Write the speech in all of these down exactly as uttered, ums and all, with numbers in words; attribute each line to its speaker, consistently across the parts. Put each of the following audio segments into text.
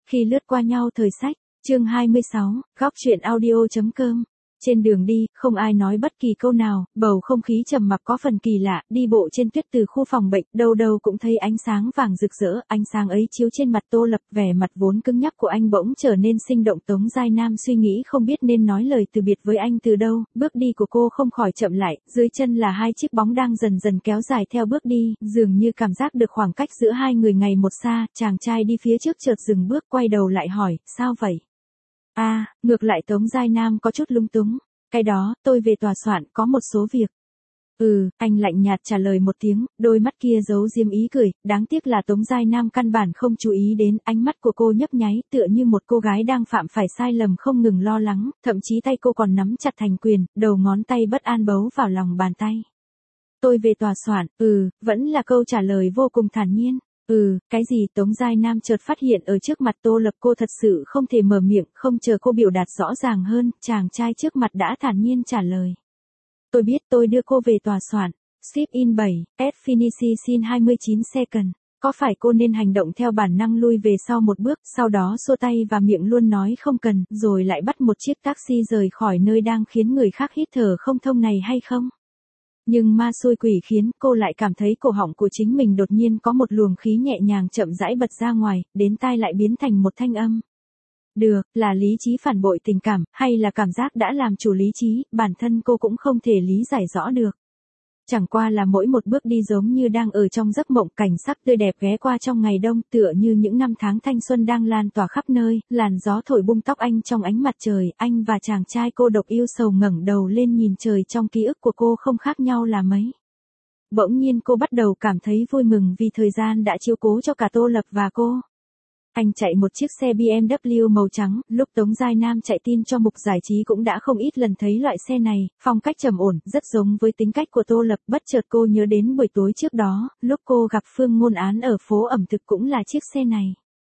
Speaker 1: Khi lướt qua nhau thời sách, chương hai mươi sáu, góc chuyện audio.com. Trên đường đi, không ai nói bất kỳ câu nào, bầu không khí trầm mặc có phần kỳ lạ, đi bộ trên tuyết từ khu phòng bệnh, đâu đâu cũng thấy ánh sáng vàng rực rỡ, ánh sáng ấy chiếu trên mặt Tô Lập, vẻ mặt vốn cứng nhắc của anh bỗng trở nên sinh động. Tống Giai Nam suy nghĩ không biết nên nói lời từ biệt với anh từ đâu, bước đi của cô không khỏi chậm lại, dưới chân là hai chiếc bóng đang dần dần kéo dài theo bước đi, dường như cảm giác được khoảng cách giữa hai người ngày một xa, chàng trai đi phía trước chợt dừng bước quay đầu lại hỏi, sao vậy? À, ngược lại Tống Giai Nam có chút lung túng. Cái đó, tôi về tòa soạn, có một số việc. Ừ, anh lạnh nhạt trả lời một tiếng, đôi mắt kia giấu diếm ý cười, đáng tiếc là Tống Giai Nam căn bản không chú ý đến, ánh mắt của cô nhấp nháy, tựa như một cô gái đang phạm phải sai lầm không ngừng lo lắng, thậm chí tay cô còn nắm chặt thành quyền, đầu ngón tay bất an bấu vào lòng bàn tay. Tôi về tòa soạn, ừ, vẫn là câu trả lời vô cùng thản nhiên. Ừ, cái gì? Tống Giai Nam chợt phát hiện ở trước mặt Tô Lập cô thật sự không thể mở miệng, không chờ cô biểu đạt rõ ràng hơn, chàng trai trước mặt đã thản nhiên trả lời. Tôi biết tôi đưa cô về tòa soạn. Ship in bảy, at Finishi xin hai mươi chín second. Có phải cô nên hành động theo bản năng lui về sau một bước, sau đó xua tay và miệng luôn nói không cần, rồi lại bắt một chiếc taxi rời khỏi nơi đang khiến người khác hít thở không thông này hay không? Nhưng ma xui quỷ khiến cô lại cảm thấy cổ họng của chính mình đột nhiên có một luồng khí nhẹ nhàng chậm rãi bật ra ngoài, đến tai lại biến thành một thanh âm. Được, là lý trí phản bội tình cảm, hay là cảm giác đã làm chủ lý trí, bản thân cô cũng không thể lý giải rõ được. Chẳng qua là mỗi một bước đi giống như đang ở trong giấc mộng, cảnh sắc tươi đẹp ghé qua trong ngày đông, tựa như những năm tháng thanh xuân đang lan tỏa khắp nơi, làn gió thổi bung tóc anh trong ánh mặt trời, anh và chàng trai cô độc yêu sầu ngẩng đầu lên nhìn trời, trong ký ức của cô không khác nhau là mấy. Bỗng nhiên cô bắt đầu cảm thấy vui mừng vì thời gian đã chiếu cố cho cả Tô Lập và cô. Anh chạy một chiếc xe bê em vê màu trắng, lúc Tống Giai Nam chạy tin cho mục giải trí cũng đã không ít lần thấy loại xe này, phong cách trầm ổn, rất giống với tính cách của Tô Lập. Bất chợt cô nhớ đến buổi tối trước đó, lúc cô gặp Phương Ngôn Án ở phố ẩm thực cũng là chiếc xe này.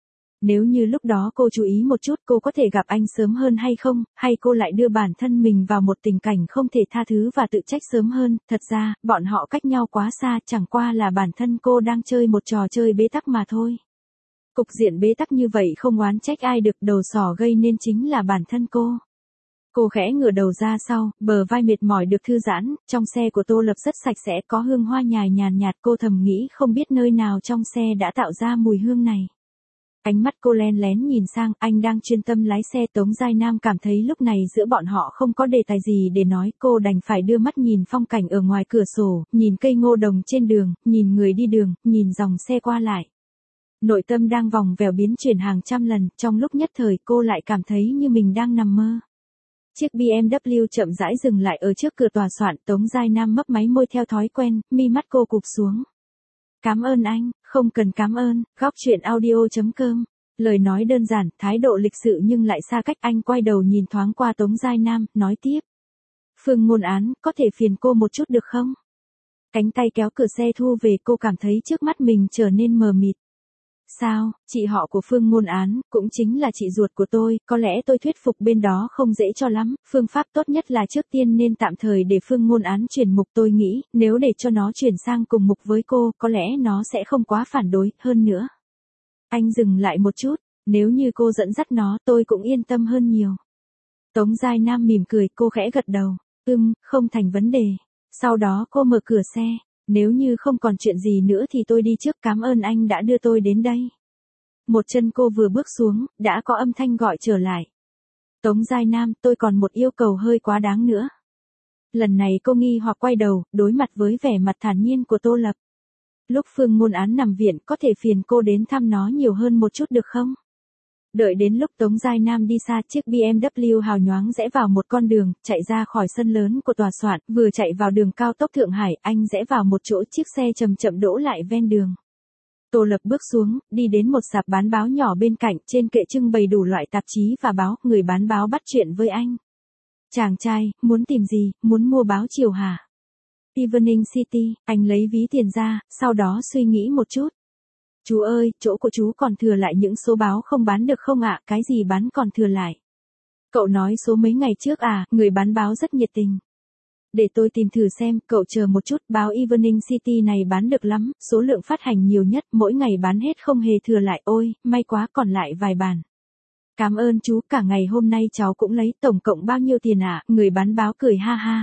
Speaker 1: Nếu như lúc đó cô chú ý một chút, cô có thể gặp anh sớm hơn hay không, hay cô lại đưa bản thân mình vào một tình cảnh không thể tha thứ và tự trách sớm hơn. Thật ra, bọn họ cách nhau quá xa, chẳng qua là bản thân cô đang chơi một trò chơi bế tắc mà thôi. Cục diện bế tắc như vậy không oán trách ai được, đầu sỏ gây nên chính là bản thân cô. Cô khẽ ngửa đầu ra sau, bờ vai mệt mỏi được thư giãn, trong xe của Tô Lập rất sạch sẽ, có hương hoa nhài nhàn nhạt, cô thầm nghĩ không biết nơi nào trong xe đã tạo ra mùi hương này. Ánh mắt cô len lén nhìn sang, anh đang chuyên tâm lái xe. Tống Giai Nam cảm thấy lúc này giữa bọn họ không có đề tài gì để nói, cô đành phải đưa mắt nhìn phong cảnh ở ngoài cửa sổ, nhìn cây ngô đồng trên đường, nhìn người đi đường, nhìn dòng xe qua lại. Nội tâm đang vòng vèo biến chuyển hàng trăm lần, trong lúc nhất thời cô lại cảm thấy như mình đang nằm mơ. Chiếc bê em vê chậm rãi dừng lại ở trước cửa tòa soạn, Tống Giai Nam mấp máy môi theo thói quen, mi mắt cô cụp xuống. Cảm ơn anh, không cần cảm ơn, góc chuyện audio.com. Lời nói đơn giản, thái độ lịch sự nhưng lại xa cách. Anh quay đầu nhìn thoáng qua Tống Giai Nam, nói tiếp. Phương Ngôn Án, có thể phiền cô một chút được không? Cánh tay kéo cửa xe thu về, cô cảm thấy trước mắt mình trở nên mờ mịt. Sao, chị họ của Phương Ngôn Án, cũng chính là chị ruột của tôi, có lẽ tôi thuyết phục bên đó không dễ cho lắm, phương pháp tốt nhất là trước tiên nên tạm thời để Phương Ngôn Án chuyển mục, tôi nghĩ, nếu để cho nó chuyển sang cùng mục với cô, có lẽ nó sẽ không quá phản đối, hơn nữa. Anh dừng lại một chút, nếu như cô dẫn dắt nó, tôi cũng yên tâm hơn nhiều. Tống Giai Nam mỉm cười, cô khẽ gật đầu, ừm, không thành vấn đề. Sau đó cô mở cửa xe. Nếu như không còn chuyện gì nữa thì tôi đi trước, cảm ơn anh đã đưa tôi đến đây. Một chân cô vừa bước xuống, đã có âm thanh gọi trở lại. Tống Giai Nam, tôi còn một yêu cầu hơi quá đáng nữa. Lần này cô nghi hoặc quay đầu, đối mặt với vẻ mặt thản nhiên của Tô Lập. Lúc Phương Ngôn Án nằm viện, có thể phiền cô đến thăm nó nhiều hơn một chút được không? Đợi đến lúc Tống Giai Nam đi xa, chiếc bê em vê hào nhoáng rẽ vào một con đường, chạy ra khỏi sân lớn của tòa soạn, vừa chạy vào đường cao tốc Thượng Hải, anh rẽ vào một chỗ, chiếc xe chậm chậm đỗ lại ven đường. Tô Lập bước xuống, đi đến một sạp bán báo nhỏ bên cạnh, trên kệ trưng bày đủ loại tạp chí và báo, người bán báo bắt chuyện với anh. Chàng trai, muốn tìm gì, muốn mua báo chiều hả? Evening City, anh lấy ví tiền ra, sau đó suy nghĩ một chút. Chú ơi, chỗ của chú còn thừa lại những số báo không bán được không ạ? Cái gì bán còn thừa lại? Cậu nói số mấy ngày trước à? Người bán báo rất nhiệt tình. Để tôi tìm thử xem, cậu chờ một chút, báo Evening City này bán được lắm, số lượng phát hành nhiều nhất, mỗi ngày bán hết không hề thừa lại, ôi, may quá còn lại vài bản. Cảm ơn chú, cả ngày hôm nay cháu cũng lấy, tổng cộng bao nhiêu tiền ạ? Người bán báo cười ha ha.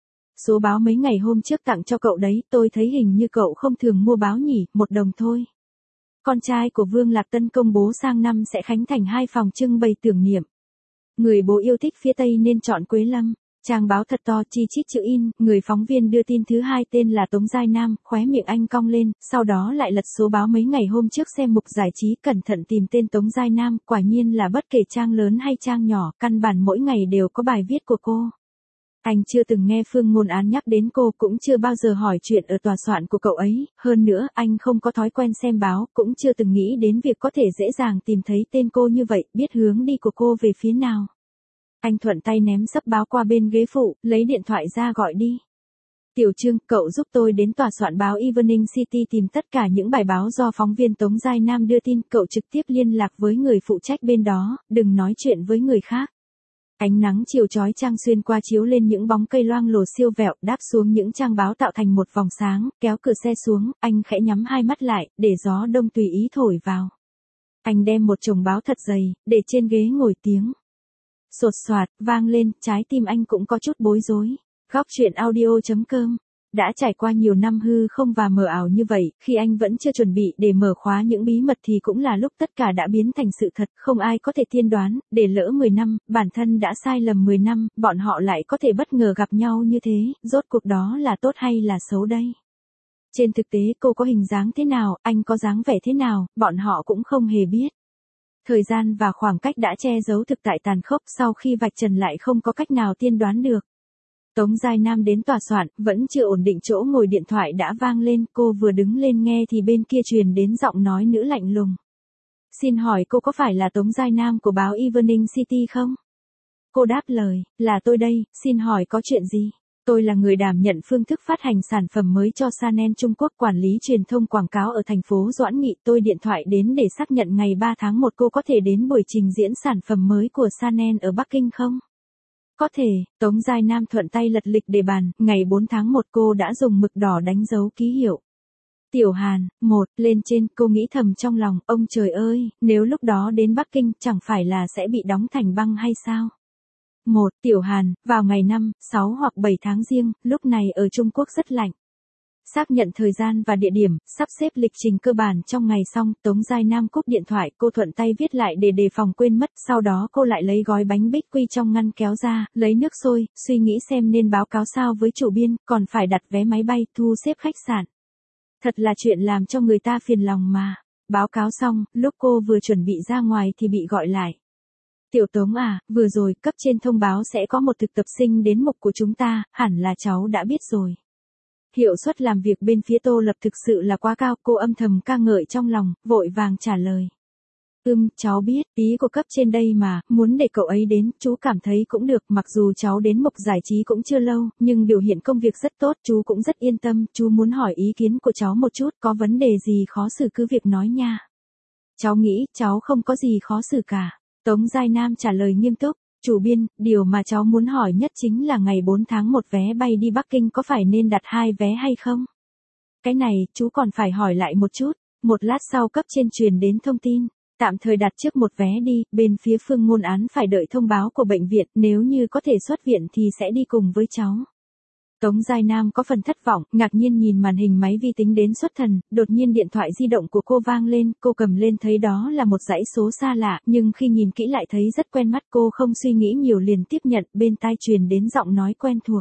Speaker 1: Số báo mấy ngày hôm trước tặng cho cậu đấy, tôi thấy hình như cậu không thường mua báo nhỉ, một đồng thôi. Con trai của Vương Lạc Tân công bố sang năm sẽ khánh thành hai phòng trưng bày tưởng niệm. Người bố yêu thích phía Tây nên chọn Quế Lâm. Trang báo thật to, chi chít chữ in, người phóng viên đưa tin thứ hai tên là Tống Giai Nam, khóe miệng anh cong lên, sau đó lại lật số báo mấy ngày hôm trước xem mục giải trí, cẩn thận tìm tên Tống Giai Nam, quả nhiên là bất kể trang lớn hay trang nhỏ, căn bản mỗi ngày đều có bài viết của cô. Anh chưa từng nghe Phương Ngôn Án nhắc đến cô, cũng chưa bao giờ hỏi chuyện ở tòa soạn của cậu ấy, hơn nữa, anh không có thói quen xem báo, cũng chưa từng nghĩ đến việc có thể dễ dàng tìm thấy tên cô như vậy, biết hướng đi của cô về phía nào. Anh thuận tay ném sấp báo qua bên ghế phụ, lấy điện thoại ra gọi đi. Tiểu Trương, cậu giúp tôi đến tòa soạn báo Evening City tìm tất cả những bài báo do phóng viên Tống Giai Nam đưa tin, cậu trực tiếp liên lạc với người phụ trách bên đó, đừng nói chuyện với người khác. Ánh nắng chiều chói chang xuyên qua chiếu lên những bóng cây loang lổ siêu vẹo, đáp xuống những trang báo tạo thành một vòng sáng, kéo cửa xe xuống, anh khẽ nhắm hai mắt lại, để gió đông tùy ý thổi vào. Anh đem một chồng báo thật dày, để trên ghế ngồi, tiếng sột soạt vang lên, trái tim anh cũng có chút bối rối. Góc truyện audio chấm com. Đã trải qua nhiều năm hư không và mờ ảo như vậy, khi anh vẫn chưa chuẩn bị để mở khóa những bí mật thì cũng là lúc tất cả đã biến thành sự thật, không ai có thể tiên đoán, để lỡ mười năm, bản thân đã sai lầm mười năm, bọn họ lại có thể bất ngờ gặp nhau như thế, rốt cuộc đó là tốt hay là xấu đây? Trên thực tế cô có hình dáng thế nào, anh có dáng vẻ thế nào, bọn họ cũng không hề biết. Thời gian và khoảng cách đã che giấu thực tại tàn khốc, sau khi vạch trần lại không có cách nào tiên đoán được. Tống Giai Nam đến tòa soạn, vẫn chưa ổn định chỗ ngồi, điện thoại đã vang lên, cô vừa đứng lên nghe thì bên kia truyền đến giọng nói nữ lạnh lùng. Xin hỏi cô có phải là Tống Giai Nam của báo Evening City không? Cô đáp lời, là tôi đây, xin hỏi có chuyện gì? Tôi là người đảm nhận phương thức phát hành sản phẩm mới cho Chanel Trung Quốc, quản lý truyền thông quảng cáo ở thành phố Doãn Nghị. Tôi điện thoại đến để xác nhận ngày ba tháng một cô có thể đến buổi trình diễn sản phẩm mới của Chanel ở Bắc Kinh không? Có thể, Tống Giai Nam thuận tay lật lịch đề bàn, ngày bốn tháng một cô đã dùng mực đỏ đánh dấu ký hiệu. Tiểu Hàn, một, lên trên, cô nghĩ thầm trong lòng, ông trời ơi, nếu lúc đó đến Bắc Kinh, chẳng phải là sẽ bị đóng thành băng hay sao? Một, Tiểu Hàn, vào ngày năm, sáu hoặc bảy tháng Giêng, lúc này ở Trung Quốc rất lạnh. Xác nhận thời gian và địa điểm, sắp xếp lịch trình cơ bản trong ngày xong, Tống Giai Nam cúp điện thoại, cô thuận tay viết lại để đề phòng quên mất, sau đó cô lại lấy gói bánh bích quy trong ngăn kéo ra, lấy nước sôi, suy nghĩ xem nên báo cáo sao với chủ biên, còn phải đặt vé máy bay, thu xếp khách sạn. Thật là chuyện làm cho người ta phiền lòng mà. Báo cáo xong, lúc cô vừa chuẩn bị ra ngoài thì bị gọi lại. Tiểu Tống à, vừa rồi, cấp trên thông báo sẽ có một thực tập sinh đến mục của chúng ta, hẳn là cháu đã biết rồi. Hiệu suất làm việc bên phía Tô Lập thực sự là quá cao, cô âm thầm ca ngợi trong lòng, vội vàng trả lời. Ừm, cháu biết, ý của cấp trên đây mà, muốn để cậu ấy đến, chú cảm thấy cũng được, mặc dù cháu đến mục giải trí cũng chưa lâu, nhưng biểu hiện công việc rất tốt, chú cũng rất yên tâm, chú muốn hỏi ý kiến của cháu một chút, có vấn đề gì khó xử cứ việc nói nha. Cháu nghĩ, cháu không có gì khó xử cả. Tống Giai Nam trả lời nghiêm túc. Chủ biên, điều mà cháu muốn hỏi nhất chính là ngày bốn tháng một vé bay đi Bắc Kinh có phải nên đặt hai vé hay không? Cái này, chú còn phải hỏi lại một chút. Một lát sau cấp trên truyền đến thông tin. Tạm thời đặt trước một vé đi, bên phía Phương Ngôn Án phải đợi thông báo của bệnh viện, nếu như có thể xuất viện thì sẽ đi cùng với cháu. Tống Giai Nam có phần thất vọng, ngạc nhiên nhìn màn hình máy vi tính đến xuất thần, đột nhiên điện thoại di động của cô vang lên, cô cầm lên thấy đó là một dãy số xa lạ, nhưng khi nhìn kỹ lại thấy rất quen mắt, cô không suy nghĩ nhiều liền tiếp nhận, bên tai truyền đến giọng nói quen thuộc.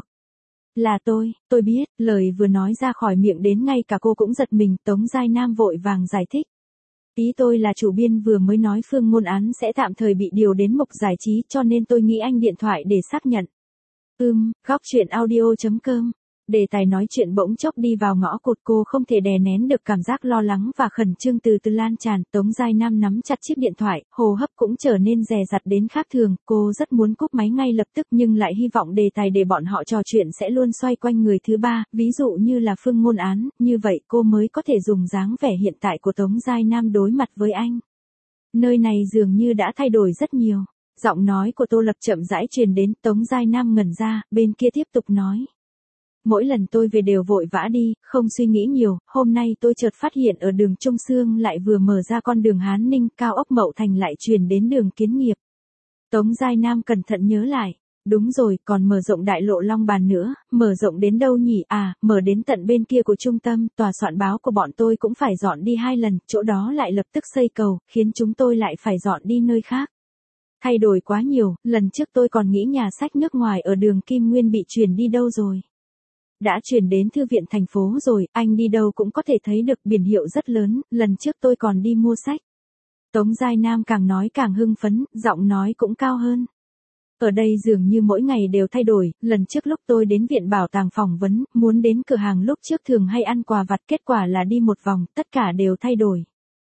Speaker 1: Là tôi, tôi biết, lời vừa nói ra khỏi miệng đến ngay cả cô cũng giật mình, Tống Giai Nam vội vàng giải thích. Ý tôi là chủ biên vừa mới nói Phương Ngôn Án sẽ tạm thời bị điều đến mục giải trí cho nên tôi nghĩ anh điện thoại để xác nhận. Ừm, góc truyện audio chấm com. Đề tài nói chuyện bỗng chốc đi vào ngõ cụt, cô không thể đè nén được cảm giác lo lắng và khẩn trương từ từ lan tràn. Tống Giai Nam nắm chặt chiếc điện thoại, hô hấp cũng trở nên dè dặt đến khác thường, cô rất muốn cúp máy ngay lập tức nhưng lại hy vọng đề tài để bọn họ trò chuyện sẽ luôn xoay quanh người thứ ba, ví dụ như là Phương Ngôn Án, như vậy cô mới có thể dùng dáng vẻ hiện tại của Tống Giai Nam đối mặt với anh. Nơi này dường như đã thay đổi rất nhiều. Giọng nói của Tô Lập chậm rãi truyền đến, Tống Giai Nam ngẩn ra, bên kia tiếp tục nói. mỗi lần tôi về đều vội vã đi, không suy nghĩ nhiều, hôm nay tôi chợt phát hiện ở đường Trung Sương lại vừa mở ra con đường Hán Ninh, cao ốc Mậu Thành lại truyền đến đường Kiến Nghiệp. Tống Giai Nam cẩn thận nhớ lại. Đúng rồi, còn mở rộng đại lộ Long Bàn nữa, mở rộng đến đâu nhỉ? À, mở đến tận bên kia của trung tâm, tòa soạn báo của bọn tôi cũng phải dọn đi hai lần, chỗ đó lại lập tức xây cầu, khiến chúng tôi lại phải dọn đi nơi khác. Thay đổi quá nhiều, lần trước tôi còn nghĩ nhà sách nước ngoài ở đường Kim Nguyên bị chuyển đi đâu rồi. Đã chuyển đến thư viện thành phố rồi, anh đi đâu cũng có thể thấy được biển hiệu rất lớn, lần trước tôi còn đi mua sách. Tống Giai Nam càng nói càng hưng phấn, giọng nói cũng cao hơn. Ở đây dường như mỗi ngày đều thay đổi, lần trước lúc tôi đến viện bảo tàng phỏng vấn, muốn đến cửa hàng lúc trước thường hay ăn quà vặt, kết quả là đi một vòng, tất cả đều thay đổi.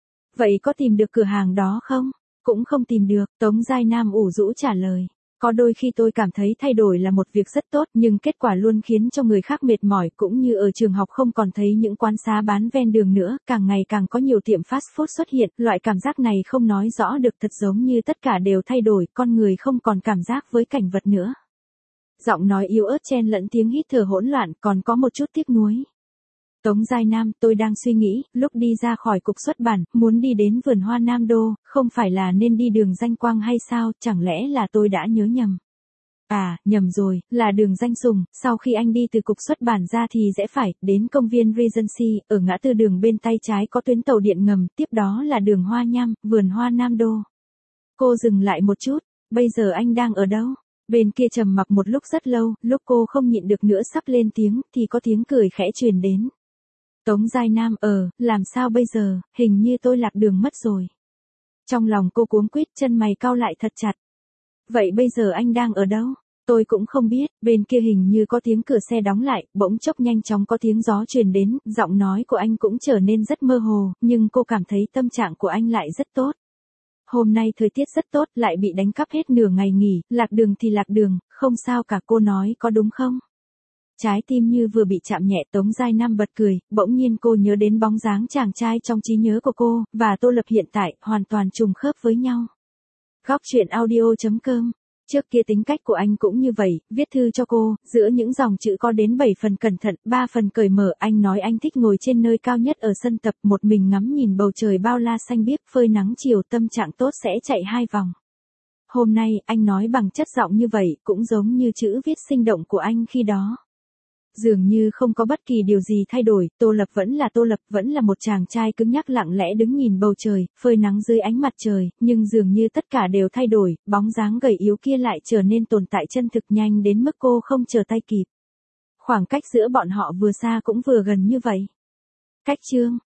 Speaker 1: Vậy có tìm được cửa hàng đó không? Cũng không tìm được, Tống Giai Nam ủ rũ trả lời. Có đôi khi tôi cảm thấy thay đổi là một việc rất tốt, nhưng kết quả luôn khiến cho người khác mệt mỏi, cũng như ở trường học không còn thấy những quán xá bán ven đường nữa, càng ngày càng có nhiều tiệm fast food xuất hiện, loại cảm giác này không nói rõ được, thật giống như tất cả đều thay đổi, con người không còn cảm giác với cảnh vật nữa. Giọng nói yếu ớt chen lẫn tiếng hít thở hỗn loạn, còn có một chút tiếc nuối. Tống Giai Nam, tôi đang suy nghĩ, lúc đi ra khỏi cục xuất bản, muốn đi đến vườn hoa Nam Đô, không phải là nên đi đường Danh Quang hay sao, chẳng lẽ là tôi đã nhớ nhầm. À, nhầm rồi, là đường Danh Sùng, sau khi anh đi từ cục xuất bản ra thì rẽ phải, đến công viên Regency, ở ngã tư đường bên tay trái có tuyến tàu điện ngầm, tiếp đó là đường Hoa Nham, vườn hoa Nam Đô. Cô dừng lại một chút, bây giờ anh đang ở đâu? Bên kia trầm mặc một lúc rất lâu, lúc cô không nhịn được nữa sắp lên tiếng, thì có tiếng cười khẽ truyền đến. Tống Giai Nam, ờ, làm sao bây giờ, hình như tôi lạc đường mất rồi. Trong lòng cô cuống quýt, chân mày cau lại thật chặt. Vậy bây giờ anh đang ở đâu? Tôi cũng không biết, bên kia hình như có tiếng cửa xe đóng lại, bỗng chốc nhanh chóng có tiếng gió truyền đến, giọng nói của anh cũng trở nên rất mơ hồ, nhưng cô cảm thấy tâm trạng của anh lại rất tốt. Hôm nay thời tiết rất tốt, lại bị đánh cắp hết nửa ngày nghỉ, lạc đường thì lạc đường, không sao cả, cô nói có đúng không? Trái tim như vừa bị chạm nhẹ, Tống Giai Nam bật cười, bỗng nhiên cô nhớ đến bóng dáng chàng trai trong trí nhớ của cô, và Tô Lập hiện tại, hoàn toàn trùng khớp với nhau. Góc truyện audio chấm com. Trước kia tính cách của anh cũng như vậy, viết thư cho cô, giữa những dòng chữ có đến bảy phần cẩn thận, ba phần cởi mở, anh nói anh thích ngồi trên nơi cao nhất ở sân tập, một mình ngắm nhìn bầu trời bao la xanh biếc phơi nắng chiều, tâm trạng tốt sẽ chạy hai vòng. Hôm nay, anh nói bằng chất giọng như vậy, cũng giống như chữ viết sinh động của anh khi đó. Dường như không có bất kỳ điều gì thay đổi, Tô Lập vẫn là Tô Lập, vẫn là một chàng trai cứng nhắc lặng lẽ đứng nhìn bầu trời, phơi nắng dưới ánh mặt trời, nhưng dường như tất cả đều thay đổi, bóng dáng gầy yếu kia lại trở nên tồn tại chân thực nhanh đến mức cô không chờ tay kịp. Khoảng cách giữa bọn họ vừa xa cũng vừa gần như vậy. Cách chương